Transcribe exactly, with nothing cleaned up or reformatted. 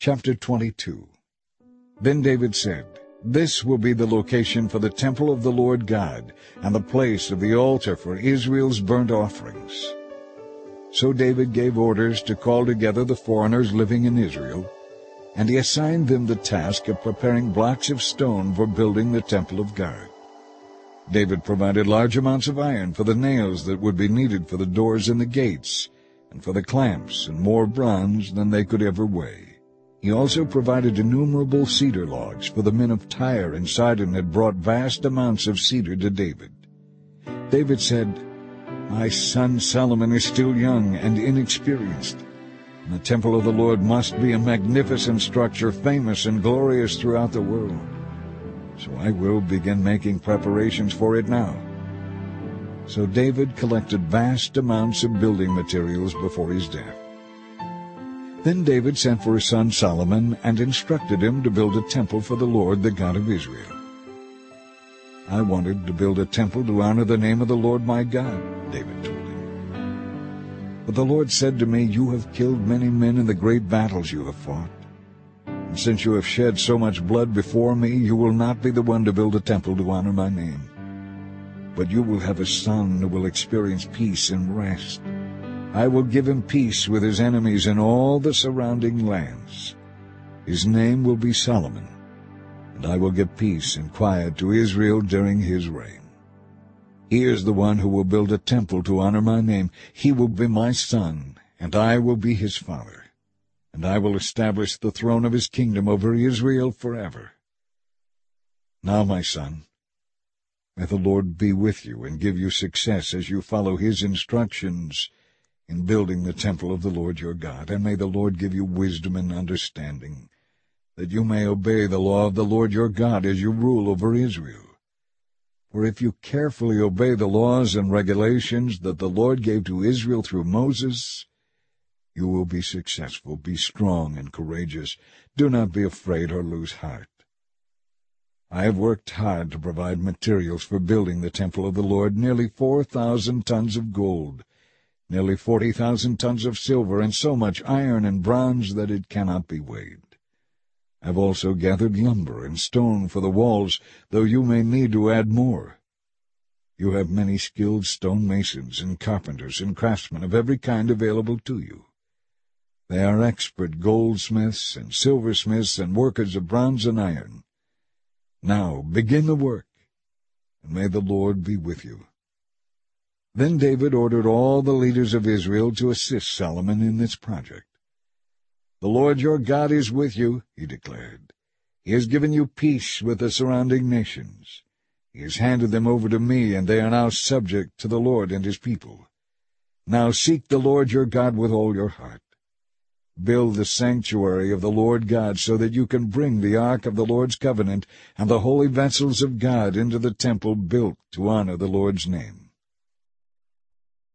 Chapter twenty-two. Then David said, "This will be the location for the temple of the Lord God, and the place of the altar for Israel's burnt offerings." So David gave orders to call together the foreigners living in Israel, and he assigned them the task of preparing blocks of stone for building the temple of God. David provided large amounts of iron for the nails that would be needed for the doors and the gates, and for the clamps, and more bronze than they could ever weigh. He also provided innumerable cedar logs, for the men of Tyre and Sidon had brought vast amounts of cedar to David. David said, "My son Solomon is still young and inexperienced, and the temple of the Lord must be a magnificent structure, famous and glorious throughout the world. So I will begin making preparations for it now." So David collected vast amounts of building materials before his death. Then David sent for his son Solomon and instructed him to build a temple for the Lord, the God of Israel. "I wanted to build a temple to honor the name of the Lord my God," David told him. "But the Lord said to me, 'You have killed many men in the great battles you have fought. And since you have shed so much blood before me, you will not be the one to build a temple to honor my name. But you will have a son who will experience peace and rest. I will give him peace with his enemies in all the surrounding lands. His name will be Solomon, and I will give peace and quiet to Israel during his reign. He is the one who will build a temple to honor my name. He will be my son, and I will be his father. And I will establish the throne of his kingdom over Israel forever. Now, my son, may the Lord be with you and give you success as you follow his instructions in building the temple of the Lord your God, and may the Lord give you wisdom and understanding, that you may obey the law of the Lord your God as you rule over Israel. For if you carefully obey the laws and regulations that the Lord gave to Israel through Moses, you will be successful. Be strong and courageous. Do not be afraid or lose heart. I have worked hard to provide materials for building the temple of the Lord, nearly four thousand tons of gold, nearly forty thousand tons of silver, and so much iron and bronze that it cannot be weighed. I have also gathered lumber and stone for the walls, though you may need to add more. You have many skilled stone masons and carpenters and craftsmen of every kind available to you. They are expert goldsmiths and silversmiths and workers of bronze and iron. Now begin the work, and may the Lord be with you." Then David ordered all the leaders of Israel to assist Solomon in this project. "The Lord your God is with you," he declared. "He has given you peace with the surrounding nations. He has handed them over to me, and they are now subject to the Lord and his people. Now seek the Lord your God with all your heart. Build the sanctuary of the Lord God so that you can bring the ark of the Lord's covenant and the holy vessels of God into the temple built to honor the Lord's name.